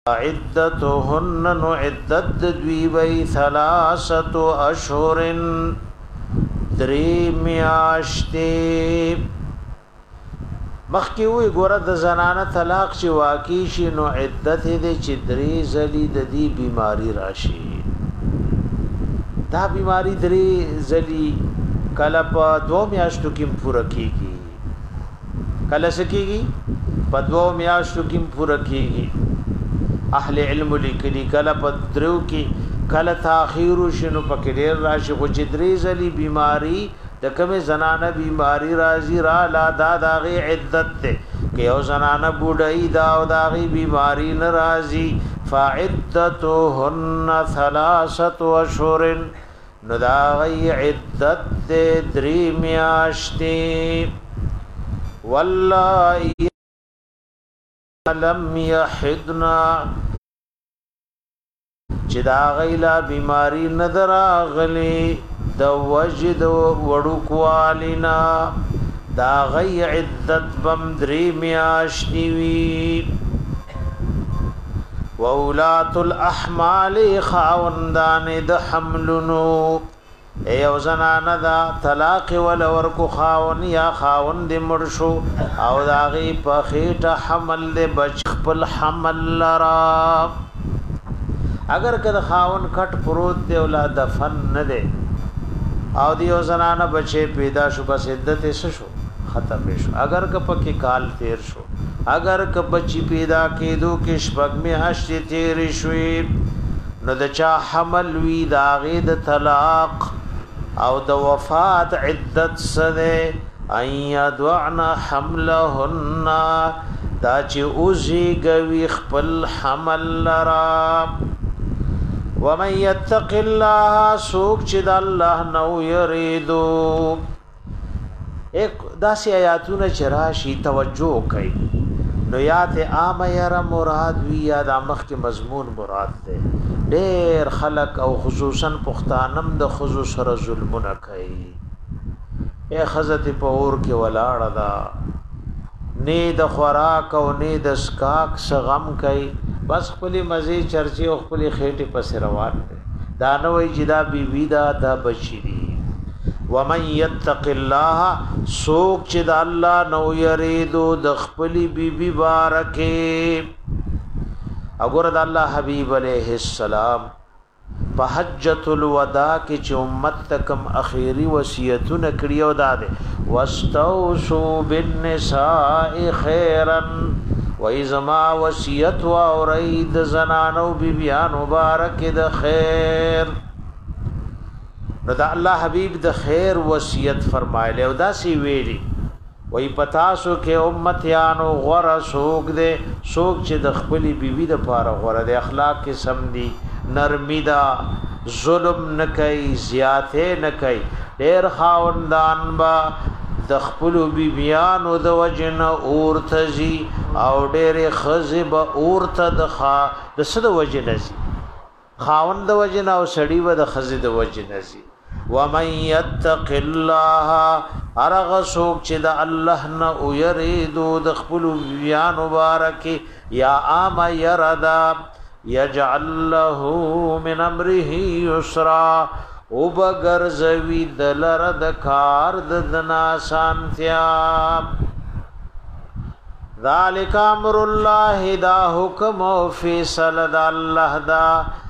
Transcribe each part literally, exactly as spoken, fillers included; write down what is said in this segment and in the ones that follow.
عدتهن نو عدت دوی وی ثلاثت اشهر دری میاشتی مخکی وی ګوره د زنانه طلاق چې واقع شي نو عدت دې چې درې زلی د دې بیماری راشي دا بیماری درې زلی کله په دو میاشتو کې پوره کیږي کله سکیږي په دو میاشتو کې پوره کیږي اهل علم لیکلي کله په درو کې کله تاخير شنو پکې ډیر راشي خو چې درې زلی بیماری د کومه زنانه بیماری راځي را لا دا داغه عدت ته کې او زنانه بوډای دا او داغه بیماری ناراضي فعدتهن ثلاثه اشهر نو داغه عدت درې میاشتې والله لم يحدنا چې دا غیلا بیماری نظر اغلی د وجد وړو کوالینا دا غی عدت بم درې میاشتې وی واولات الاحمال خاوندان د حملنو ایو زنانا دا طلاق ول ورکو خاون یا خاون دی مرشو او داغی پا خیٹ حمل دی بچ خپل حمل لرا اگر که خاون کټ پروت دی اولا دفن نده او دیو زنانا بچه پیدا شو بس عدت شو ختم شو اگر که پکی کال تیر شو اگر که بچی پیدا کېدو کې شپږ میاشتې تیر شوی نو د چا حمل وی داغی د طلاق او د وفات عدت سده ایا دعنا حملهن دا چې اوزی گوی خپل حمل لرا ومن يتق الله سوک چې د الله نو یریدو ایک داسی آیاتونه چراشی توجه کوي نو یات عام یرا مراد وی یا د مخ کې مضمون مراد ده ډیر خلق او خصوصا پښتانم د خصوص سره ظلمونه کوي اے حضرت په اور کې ولاړه دا نه د خوراک او نه د سکاک سغم کوي بس خپل مزه چرچی او خپل خېټه پس روان دي دا نو وی جدا بی بی دا د بچی دي ومن يتق الله سوک چې د الله نو یریدو د خپل بی بی بارکه اگر د الله حبیب علیہ السلام په حجۃ الوداع کې چې امت تکم اخیری وصیتونه کړیو داده واستوصوا بالنساء خیرا و ازما وصیت و اورید زنانو بیبیان مبارک د خیر نو دا الله حبیب د خیر وصیت فرمایله او دا سی ویلی وی پتاسو کې امتیانو غره سوک دے سوک چې د خپل بیبي د پاره غره د اخلاق کې سم دي نرمی دا ظلم نه کوي زیاته نه کوي ډیر خاوندان با د خپل بیبيانو د وجنه اورتزي او ډیر خزب اورته د خا د صد وجنه زي خاوند د وجنه او سړی و د خزي د وجنه زي ومن يتق الله ارغ سوک چې د الله نه او یریدو د خپل بیان مبارک یا ام يردا يجعل له من امره يسرا او بغیر زوی دلر د کار د دنا سانتیا ذالک امر الله دا حکم او فیصله د الله دا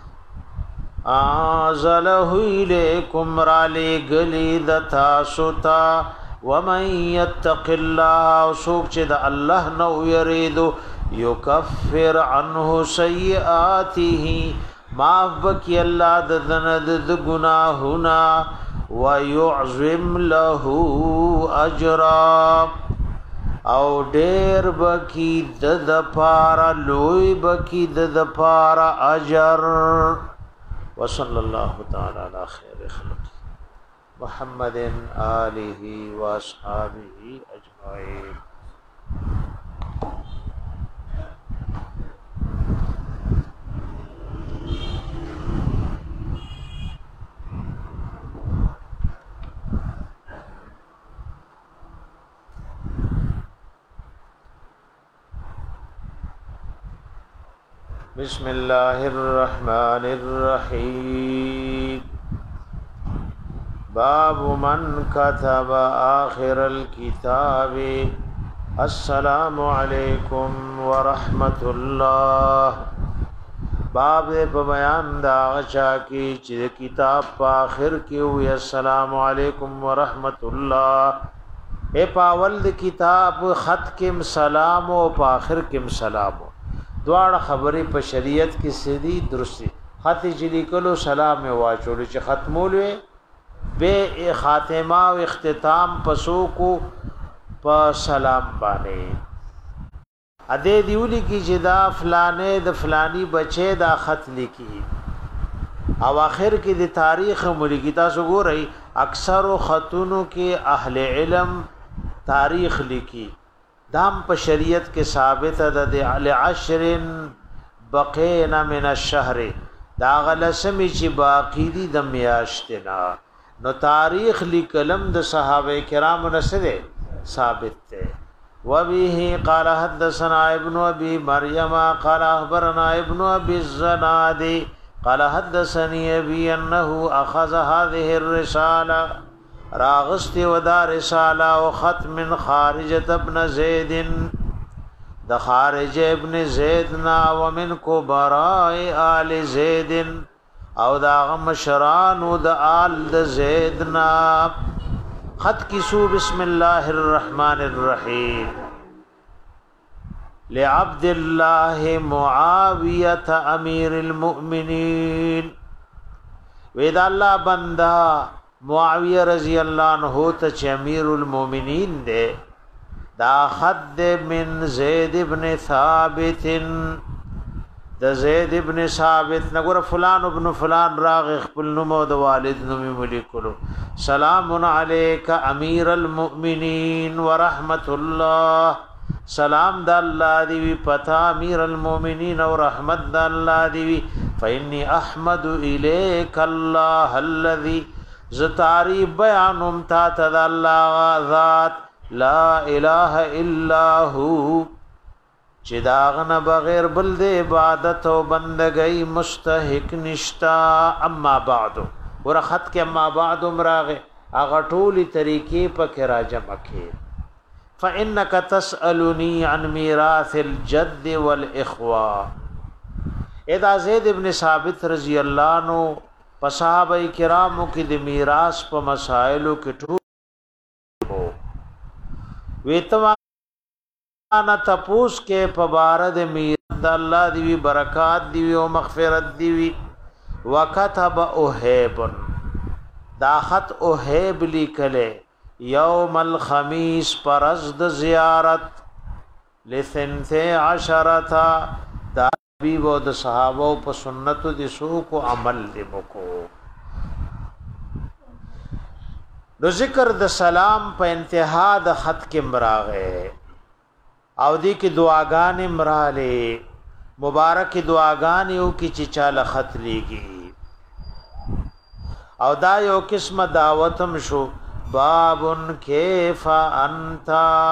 ازله الیکم را لګلی د تاسو ته ومن یتق الله سوک چې د الله نو یریدو یکفر عنه سیئاته معاف بکی الله د ذنب د گناهنا ويعظم له اجرا او ډیر بکی د د پارا لوی بکی د د پارا اجر وصلى الله تعالى على خير خلق محمد آله واصحابه اجمعين بسم الله الرحمن الرحيم باب من كتب آخر الكتاب السلام علیکم ورحمت الله. باب په بیان دا غچا کی چې کتاب په آخر کې وي السلام علیکم ورحمت الله. اے پاول د کتاب خط کې سلام او په آخر کې سلام دواړه خبرې په شریعت کې سدي درسي. خط چې لیکلو سلام واچول چې ختمول وي به خاتمه او اختتام پسو کو په سلام باندې اده دیولی کی چې دا فلانه د فلانی بچي دا خط لیکي او اخر کې د تاریخ ملګری تاسو ګورئ اکثر خطونو کې اهل علم تاریخ لیکي دام په شریعت کې ثابت ده د عشر بقینا من الشهر دا غلسمی چې باقی دي د میاشتنا نو تاریخ لیکلم د صحابه کرام نسره ثابت ده. وبه قال حدثنا ابن ابي مريم قال اخبرنا ابن ابي الزناد قال حدثني ابي انه اخذ هذه الرساله راغست ودا رساله وخط من خارجه ابن زيد د خارج ابن زيدنا ومن كبراء آل زيد او دا مشران د آل د زيدنا خط کسو بسم الله الرحمن الرحیم لعبد الله معاویه امیر المؤمنین وید الله بندا معاویه رضی الله عنه ته امیر المؤمنین دے دا خط من زید ابن ثابت د زید ابن ثابت نګور فلان ابن فلان راغ خپل نوم او د والد نوم ملکلو سلام علیک امیر المؤمنین ورحمت الله. سلام د الله دی پتا امیر المؤمنین او رحمت د الله دی. فإني احمد الیک الله الذي زتاری بیانم تا تد الله ذات لا اله الا هو چې داغنه بغیر بل د عبادت او بندګۍ مستحق نشتا. اما بعد ور خط کې اما بعد امراغه اغه ټولي طریقې په کې راجمه کې فانك تسالني عن ميراث الجد والاخوه. اذا زید ابن ثابت رضی الله عنه په صحابه کرامو کې د میراث په مسائلو کې ټول ویتوا انا تپوس کې پبارد میر د الله دی برکات دی او مغفرت دی. وکتب اوهب دا خط اوهب لیکله یوم الخمیس پرز د زیارت لثنته عشرتا دا حبیب او د صحابه په سنت دي سو کو عمل دی کو نو ذکر د سلام په انتها د خط کې مراغه او دی کی دعاګانې مراله مبارک دعاګانې او کی چې چاله خط لیږي او دا یو قسمه دعوتم شو. بابن کیف انت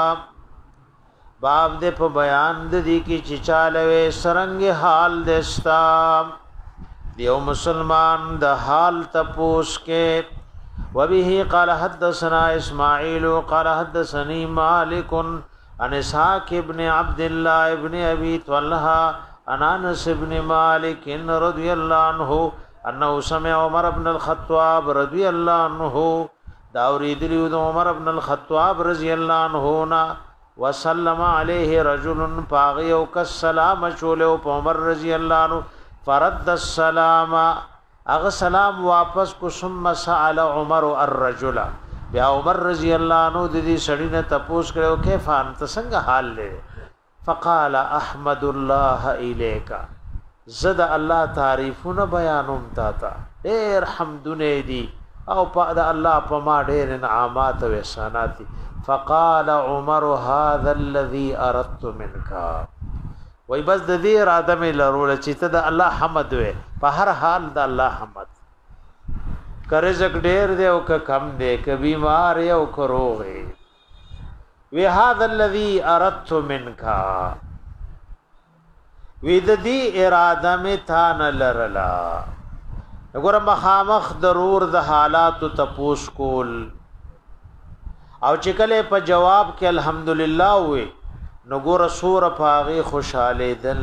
باب دې په بیان د دې کی چې چاله سرنګ حال دستا دیو مسلمان د حال تپوس کې. وبه قال حدثنا اسماعیل قال حدثني مالک عن اسحاق ابن عبد الله ابن ابي طلحه عن انس ابن مالك رضي الله عنه انه سمع عمر بن الخطاب رضي الله عنه داورید له عمر بن الخطاب رضي الله عنه وسلم عليه رجل باغي او السلام چوله عمر رضي الله عنه فرد السلام اغه سلام واپس کو ثم سال عمر الرجل بیا عمر رضی الله عنه د دې سړی نه تپوس کړو کیف انت څنګه حال لې فقال احمد الله الیک زد الله تعریفونه بیانوم تا تا ډېر حمدونه دي او په د الله په ما ډېر انعامات او احسانات دي. فقال عمر هذا الذي اردت منك وای بس د دې اراده مې لرول چې ته د الله حمد وې په هر حال د الله حمد کرزک ډیر دی او ک کم دی ک بیمار یو کروغ وی هذا الذي اردت منك وې د دې اراده مې تا نه لرلا وګوره مخامخ ضرور د حالات تپوس کول او چې کله په جواب کې الحمدلله وې نو ګوره سور پاغي خوشاله دل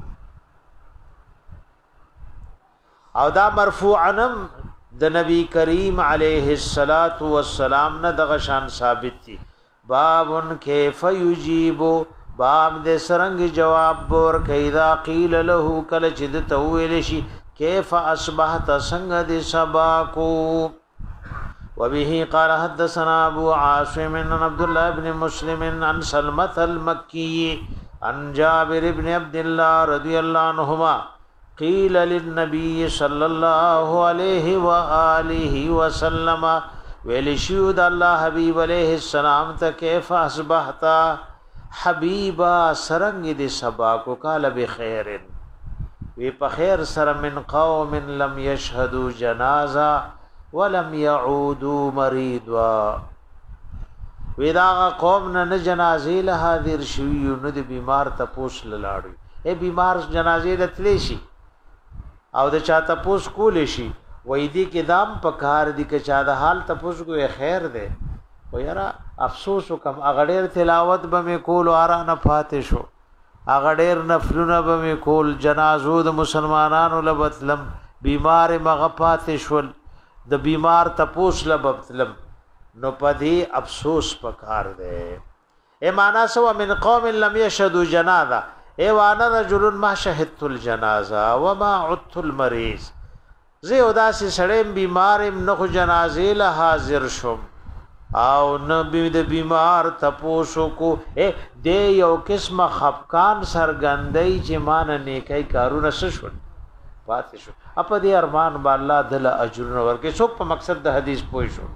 او دا مرفوعنم د نبی کریم علیه الصلاۃ والسلام نه دغه شان ثابت دي بابن کیف یجیب باب دې سرنګ جواب ور کیدا قیل له کل چې د تویل شي کیف اصبحت څنګه دې سبا کو وبه قال حدثنا ابو عاصم عن عبد الله بن مسلم عن سلمة المكي عن جابر بن عبد الله رضي الله عنهما قيل للنبي صلى الله عليه واله وسلم ولشود الله حبيب عليه السلام ته كيف اصبحت حبيبا سرنگ دي سبا کو قال بخير وی په خیر سره من قوم لم يشهدوا جنازه ولم يعودوا مريضا ودا قوم نه جنازه له حاضر شوی نو د بیمار ته پوس لاړی اے بیمار جنازه راتلی شي او د چا ته پوس کول شي وې دي کې دام په کار دي کې چا د حال ته پوس کو خیر ده و یرا افسوس کم اغړیر تلاوت به مې کول ارا نه فاتح شو اغړیر نفلونه به مې کول جنازو د مسلمانانو لبتلم بیمار مغفات شول د بیمار تپوس لبتلم نو پدې افسوس پکار ده اے معنا سو من قوم لم يشهدوا جنازه اے وانا رجل ما شهدت الجنازه وما عدت المريض زه اداس سړیم بیمارم نو جنازه له حاضر شوم او نبی د بیمار تپوسو کو اے دې یو قسمه خفقان سرګندای چې مان نیکي کارونه شول پاتې شو اپ دې ارمان با الله دل اجر ورکه څوک په مقصد د حدیث پوي شو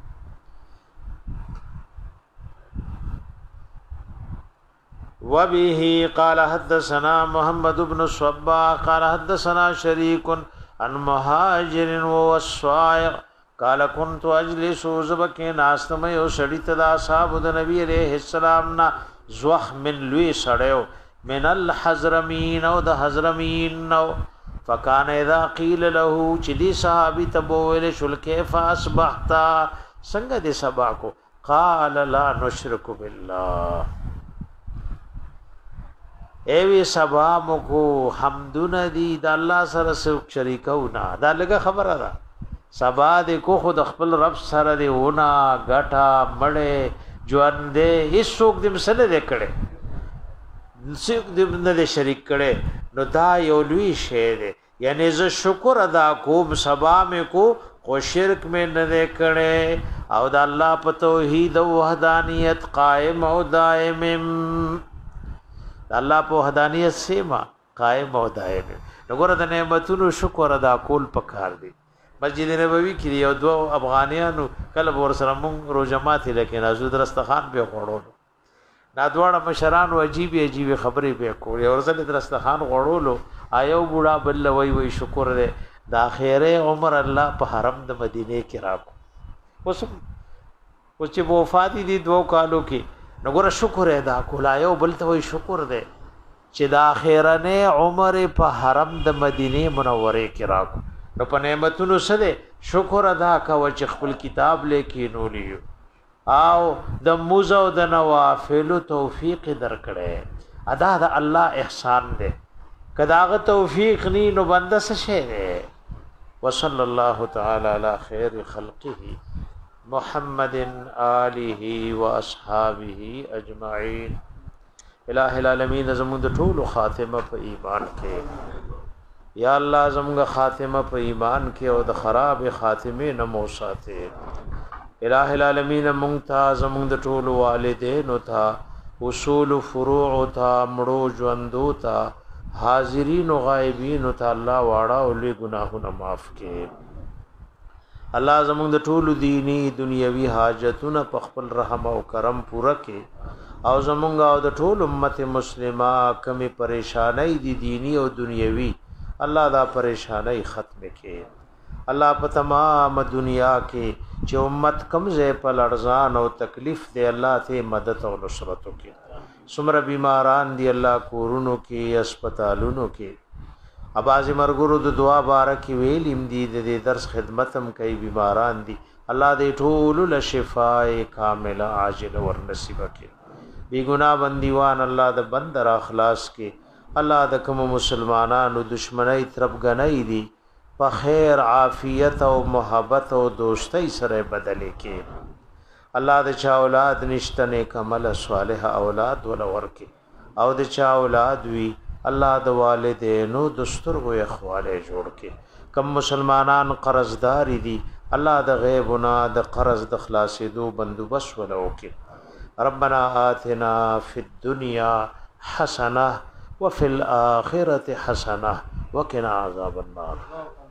وبه قال حدثنا محمد بن صبا قال حدثنا شريك عن مهاجر ووصائق قال كنت اجلس زبك ناستم یو سړی ته د اصحاب د نبی عليه السلام نا زوخ من لوی سړیو من الحزرمین او د حزرمین نو فکان اذا قیل له چې دی صحابي تبول شل کیف اصبحت څنګه دې سبا کو قال لا نشرك بالله ایوی سبا مکو حمدون دی د الله سره څوک شریکو نه دا لګه خبره ده سبا دې کو خود خپل رب سره دی ونا غټا مړې ژوندې هیڅوک دې مسله دې کړي څوک دې نه شریک کړي نو دا یو لوی شی دی یعنی ز شکر ادا کوم سبا مې کو خو شرک مې نه کړي او د الله په توحید او وحدانیت قائم او دائم الله په وحدانیت سیما قائم او دائم وګوره د نعمتونو شکر ادا کول پکار دی مسجد نبوي کې یو دو افغانیانو کله ور سره مونږ روزمات لیکن حضرت رستخان به غوړو نا دواړه مشران عجیب عجیب خبرې به کولې اور زله رستخان غوړولو آیو بوډا بل وی وی شکر دې د اخیره عمر الله په حرم د مدینه کې راکو اوس او چې وفات دي دوه کالو کې نګور شکر ادا کولایو بل ته وی شکر دې چې د اخیرنه عمر په حرم د مدینه منوره کې راکو نو په نعمتونو سره شکر ادا کوو چې خپل کتاب لیکي نو لیو او د موزه او د نوافل توفیق درکړي ادا د الله احسان دی کداغه توفیق ني نو بنده څه شي وصلی الله تعالی علی خیر خلقه محمد آله واصحابه اجمعین الہ العالمین زموږ ټول خاتمه په ایمان کې یا الله زموږ خاتمه په ایمان کې او د خراب خاتمه نه مو ساته الہ العالمین مونږ ته زموږ د ټول والدین او ته اصول فروع او ته مړو ژوندو ته حاضرین او غایبین او ته الله واړه او لوی ګناهونه معاف کړي الله زموږ د ټول دینی دنیوي حاجتونه په خپل رحم او کرم پوره کړي او زموږ او د ټول امت مسلمه کمی پریشانای دي دینی او دنیوي الله دا پریشانی ختم کړي الله په تمام دنیا کې چې امت کمزې په لړزان او تکلیف دی الله ته مدد او نصرت وکړي سمره بیماران دی الله کورونو کې هسپتالونو کې اباز مرګرو د دعا بارک ویل ام دی د درس خدمتم کوي بیماران دی الله دې ټول له شفای کامله عاجل ور نصیب کړي بی ګنا بندیوان الله د بندر اخلاص کې الله د کوم مسلمانانو دشمنی طرف غنۍ دي په خیر عافیت او محبت او دوستی سره بدلې کې الله د چا اولاد نشته نیک عمل صالح اولاد ول ورکي او د چا اولاد وی الله د والدینو دستورو اخواله جوړ کې کم مسلمانان قرضدار دي الله د غیبنا د قرض د خلاصېدو بندوبس ول وکي ربنا آتنا فی الدنيا حسنه وفي الاخره حسنه وقنا عذاب النار